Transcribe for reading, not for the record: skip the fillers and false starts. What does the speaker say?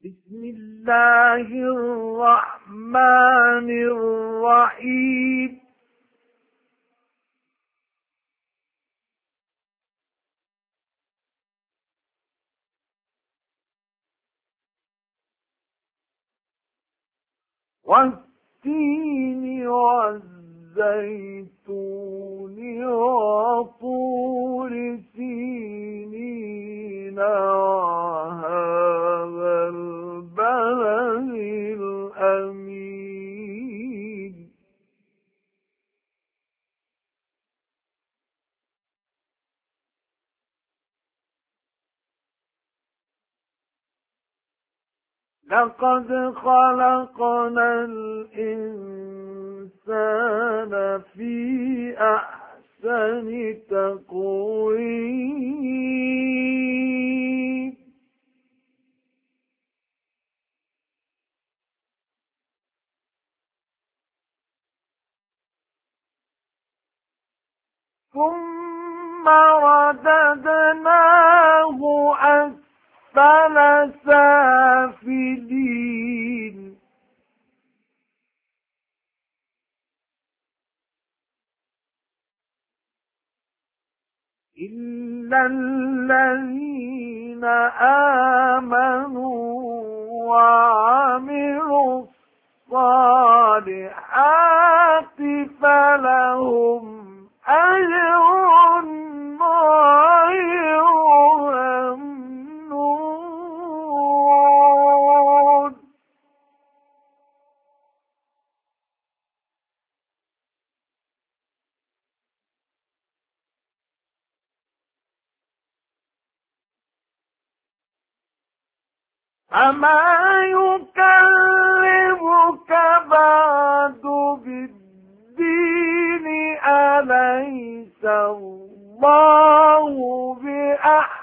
بسم الله الرحمن الرحيم والتين والزيتون وطور سينين وهذا البلد الأمين لقد خلقنا الإنسان في أحسن تقويم ثم رددناه أسفل سافلين إلا الذين آمنوا وعملوا الصالحات فلهم أجر غير ممنون أما يكلمك بعد بالدين أليس الله بأحسن